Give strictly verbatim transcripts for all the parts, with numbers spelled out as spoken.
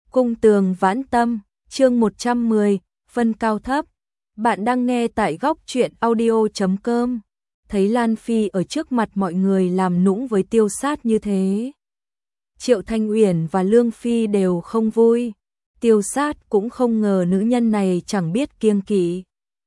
Cung tường vãn tâm, chương một trăm mười, phân cao thấp. Bạn đang nghe tại góc truyện audio chấm com. Thấy Lan Phi ở trước mặt mọi người làm nũng với Tiêu Sát như thế, Triệu Thanh Uyển và Lương Phi đều không vui. Tiêu Sát cũng không ngờ nữ nhân này chẳng biết kiêng kỵ,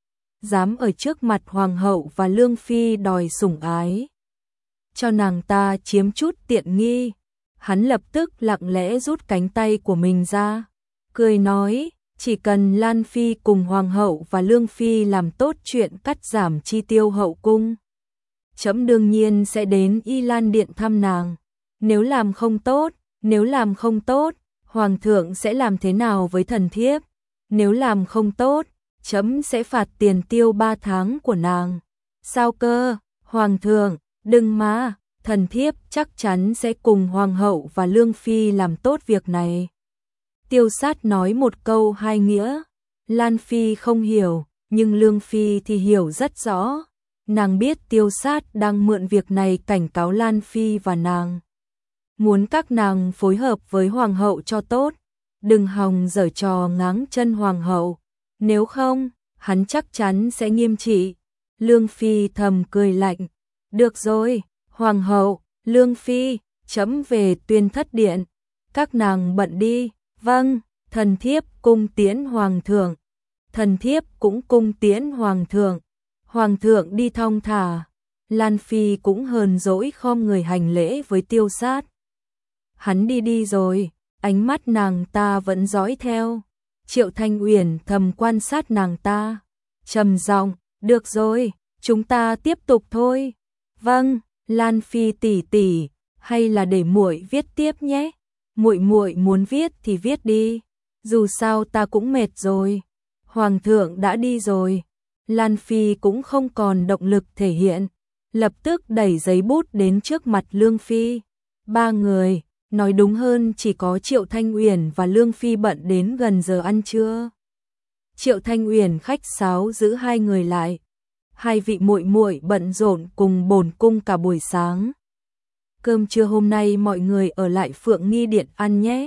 dám ở trước mặt hoàng hậu và Lương Phi đòi sủng ái, cho nàng ta chiếm chút tiện nghi. Hắn lập tức lặng lẽ rút cánh tay của mình ra, cười nói, chỉ cần Lan Phi cùng Hoàng hậu và Lương Phi làm tốt chuyện cắt giảm chi tiêu hậu cung, trẫm đương nhiên sẽ đến Y Lan Điện thăm nàng. Nếu làm không tốt, nếu làm không tốt, Hoàng thượng sẽ làm thế nào với thần thiếp? Nếu làm không tốt, trẫm sẽ phạt tiền tiêu ba tháng của nàng. Sao cơ, Hoàng thượng, đừng mà, thần thiếp chắc chắn sẽ cùng Hoàng hậu và Lương Phi làm tốt việc này. Tiêu Sát nói một câu hai nghĩa, Lan Phi không hiểu, nhưng Lương Phi thì hiểu rất rõ. Nàng biết Tiêu Sát đang mượn việc này cảnh cáo Lan Phi và nàng, muốn các nàng phối hợp với Hoàng hậu cho tốt, đừng hòng giở trò ngáng chân Hoàng hậu, nếu không, hắn chắc chắn sẽ nghiêm trị. Lương Phi thầm cười lạnh, được rồi, Hoàng hậu, Lương Phi, trẫm về Tuyên Thất Điện, các nàng bận đi. Vâng, thần thiếp cung tiễn Hoàng thượng. Thần thiếp cũng cung tiễn Hoàng thượng. Hoàng thượng đi thong thả. Lan Phi cũng hờn dỗi khom người hành lễ với Tiêu Sát. Hắn đi đi rồi, ánh mắt nàng ta vẫn dõi theo. Triệu Thanh Uyển thầm quan sát nàng ta, trầm giọng, được rồi, chúng ta tiếp tục thôi. Vâng, Lan Phi tỷ tỷ, hay là để muội viết tiếp nhé. Muội muội muốn viết thì viết đi, dù sao ta cũng mệt rồi. Hoàng thượng đã đi rồi. Lan Phi cũng không còn động lực thể hiện, lập tức đẩy giấy bút đến trước mặt Lương Phi. Ba người, nói đúng hơn chỉ có Triệu Thanh Uyển và Lương Phi bận đến gần giờ ăn trưa. Triệu Thanh Uyển khách sáo giữ hai người lại. Hai vị muội muội bận rộn cùng bổn cung cả buổi sáng. Cơm trưa hôm nay mọi người ở lại Phượng Nghi Điện ăn nhé.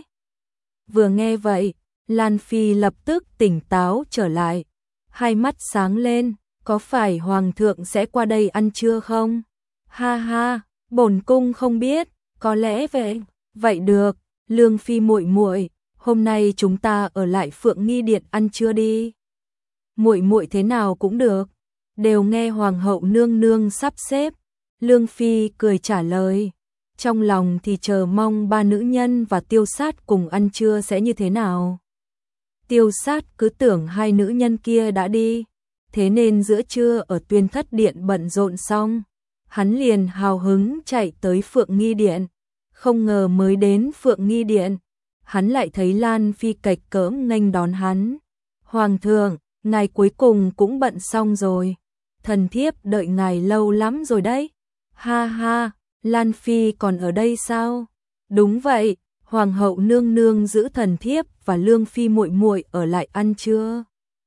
Vừa nghe vậy, Lan Phi lập tức tỉnh táo trở lại, hai mắt sáng lên, có phải Hoàng thượng sẽ qua đây ăn trưa không? Ha ha, bổn cung không biết, có lẽ vậy. Vậy được, Lương Phi muội muội, hôm nay chúng ta ở lại Phượng Nghi Điện ăn trưa đi. Muội muội thế nào cũng được, đều nghe Hoàng hậu nương nương sắp xếp. Lương Phi cười trả lời, trong lòng thì chờ mong ba nữ nhân và Tiêu Sát cùng ăn trưa sẽ như thế nào. Tiêu Sát cứ tưởng hai nữ nhân kia đã đi, thế nên giữa trưa ở Tuyên Thất Điện bận rộn xong, hắn liền hào hứng chạy tới Phượng Nghi Điện. Không ngờ mới đến Phượng Nghi Điện, hắn lại thấy Lan Phi cạch cỡm nghênh đón hắn. Hoàng thượng, ngài cuối cùng cũng bận xong rồi, thần thiếp đợi ngài lâu lắm rồi đấy. Ha ha, Lan Phi còn ở đây sao? Đúng vậy, Hoàng hậu nương nương giữ thần thiếp và Lương Phi muội muội ở lại ăn trưa.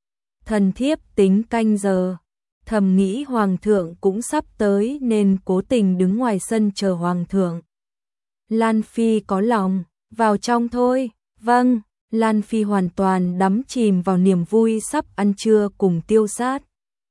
Thần thiếp tính canh giờ, thầm nghĩ Hoàng thượng cũng sắp tới nên cố tình đứng ngoài sân chờ Hoàng thượng. Lan Phi có lòng, vào trong thôi. Vâng, Lan Phi hoàn toàn đắm chìm vào niềm vui sắp ăn trưa cùng Tiêu Sát,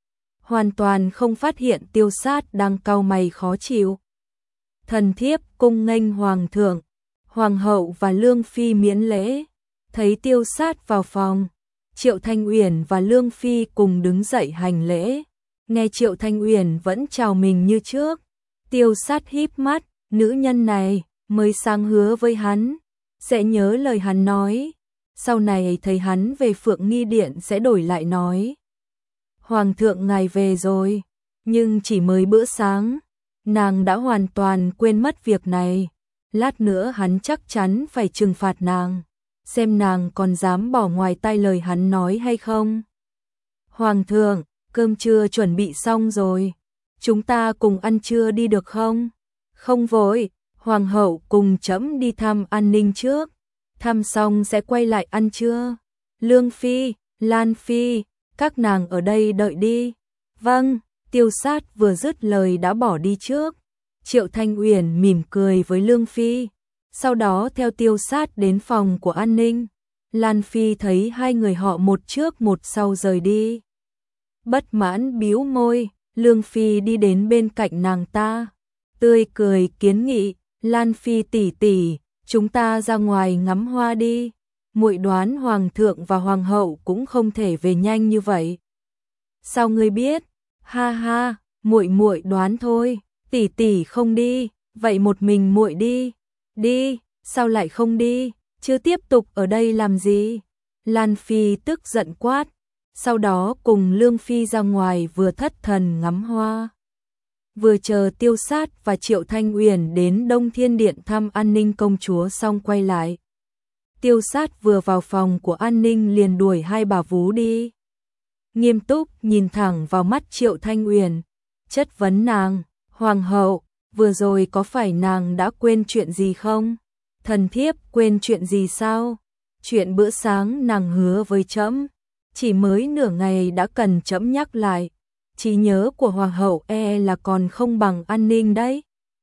hoàn toàn không phát hiện Tiêu Sát đang cau mày khó chịu. Thần thiếp cung nghênh Hoàng thượng. Hoàng hậu và Lương Phi miễn lễ. Thấy Tiêu Sát vào phòng, Triệu Thanh Uyển và Lương Phi cùng đứng dậy hành lễ. Nghe Triệu Thanh Uyển vẫn chào mình như trước, Tiêu Sát híp mắt, nữ nhân này mới sáng hứa với hắn, sẽ nhớ lời hắn nói, sau này thấy hắn về Phượng Nghi Điện sẽ đổi lại nói. Hoàng thượng ngài về rồi, nhưng chỉ mới bữa sáng, nàng đã hoàn toàn quên mất việc này. Lát nữa hắn chắc chắn phải trừng phạt nàng, xem nàng còn dám bỏ ngoài tai lời hắn nói hay không. Hoàng thượng, cơm trưa chuẩn bị xong rồi, chúng ta cùng ăn trưa đi được không? Không vội, Hoàng hậu cùng trẫm đi thăm an ninh trước, thăm xong sẽ quay lại ăn trưa. Lương Phi, Lan Phi, các nàng ở đây đợi đi. Vâng, Tiêu Sát vừa dứt lời đã bỏ đi trước. Triệu Thanh Uyển mỉm cười với Lương Phi, sau đó theo Tiêu Sát đến phòng của an ninh. Lan Phi thấy hai người họ một trước một sau rời đi. Bất mãn bĩu môi, Lương Phi đi đến bên cạnh nàng ta, tươi cười kiến nghị, Lan Phi tỷ tỷ, chúng ta ra ngoài ngắm hoa đi. Muội đoán hoàng thượng và hoàng hậu cũng không thể về nhanh như vậy. Sao ngươi biết? Ha ha, muội muội đoán thôi, tỷ tỷ không đi, vậy một mình muội đi. Đi, sao lại không đi, chứ tiếp tục ở đây làm gì? Lan Phi tức giận quát, sau đó cùng Lương Phi ra ngoài vừa thất thần ngắm hoa. Vừa chờ Tiêu Sát và Triệu Thanh Uyển đến Đông Thiên Điện thăm An Ninh công chúa xong quay lại. Tiêu Sát vừa vào phòng của An Ninh liền đuổi hai bà vú đi. Nghiêm túc nhìn thẳng vào mắt Triệu Thanh Uyển, chất vấn nàng, hoàng hậu, vừa rồi có phải nàng đã quên chuyện gì không? Thần thiếp quên chuyện gì sao? Chuyện bữa sáng nàng hứa với trẫm, chỉ mới nửa ngày đã cần trẫm nhắc lại. Trí nhớ của hoàng hậu e là còn không bằng An Ninh đấy.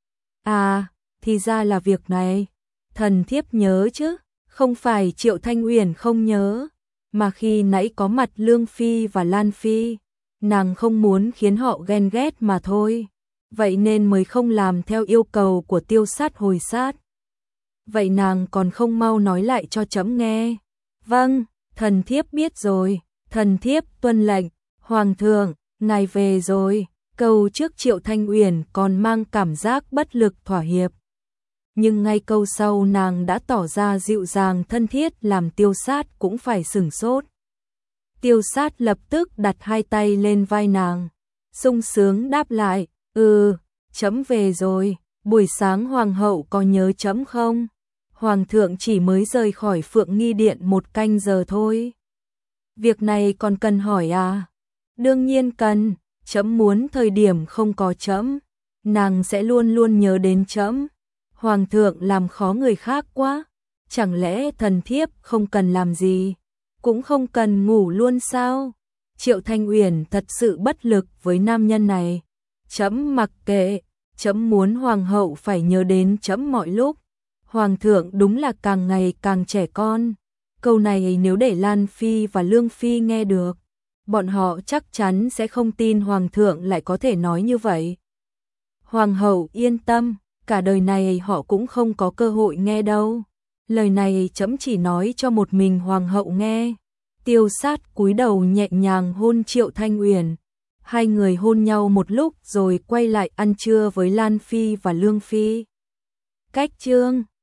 À, thì ra là việc này. Thần thiếp nhớ chứ, không phải Triệu Thanh Uyển không nhớ, mà khi nãy có mặt Lương Phi và Lan Phi, nàng không muốn khiến họ ghen ghét mà thôi, vậy nên mới không làm theo yêu cầu của Tiêu Sát hồi sát. Vậy nàng còn không mau nói lại cho trẫm nghe. Vâng, thần thiếp biết rồi, thần thiếp tuân lệnh. Hoàng thượng, ngài về rồi. Câu trước Triệu Thanh Uyển còn mang cảm giác bất lực thỏa hiệp, nhưng ngay câu sau nàng đã tỏ ra dịu dàng thân thiết làm Tiêu Sát cũng phải sửng sốt. Tiêu Sát lập tức đặt hai tay lên vai nàng, sung sướng đáp lại, ừ, trẫm về rồi, buổi sáng hoàng hậu có nhớ trẫm không? Hoàng thượng chỉ mới rời khỏi Phượng Nghi Điện một canh giờ thôi. Việc này còn cần hỏi à? Đương nhiên cần, trẫm muốn thời điểm không có trẫm, nàng sẽ luôn luôn nhớ đến trẫm. Hoàng thượng làm khó người khác quá, chẳng lẽ thần thiếp không cần làm gì, cũng không cần ngủ luôn sao? Triệu Thanh Uyển thật sự bất lực với nam nhân này. Trẫm mặc kệ, trẫm muốn hoàng hậu phải nhớ đến trẫm mọi lúc. Hoàng thượng đúng là càng ngày càng trẻ con. Câu này nếu để Lan Phi và Lương Phi nghe được, bọn họ chắc chắn sẽ không tin hoàng thượng lại có thể nói như vậy. Hoàng hậu yên tâm, cả đời này họ cũng không có cơ hội nghe đâu. Lời này trẫm chỉ nói cho một mình hoàng hậu nghe. Tiêu Sát cúi đầu nhẹ nhàng hôn Triệu Thanh Uyển. Hai người hôn nhau một lúc rồi quay lại ăn trưa với Lan Phi và Lương Phi. Cách chương